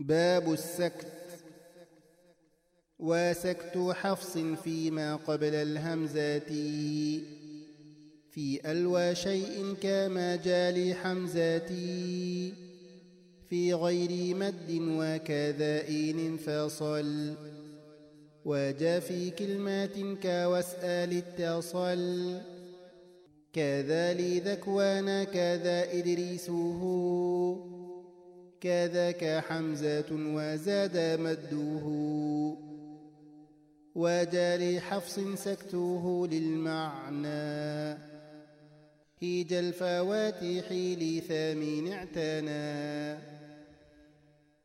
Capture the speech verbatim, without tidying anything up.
باب السكت. وسكت حفص فيما قبل الهمزات في ألوى شيء كما جالي حمزات في غير مد وكذا إن فصل وجا في كلمات كواسآل اتصل كذا لذكوان كذا إدريسه كذاك حمزة وزاد مده وجا لحفص سكته للمعنى هيج الفواتح لثامن اعتنى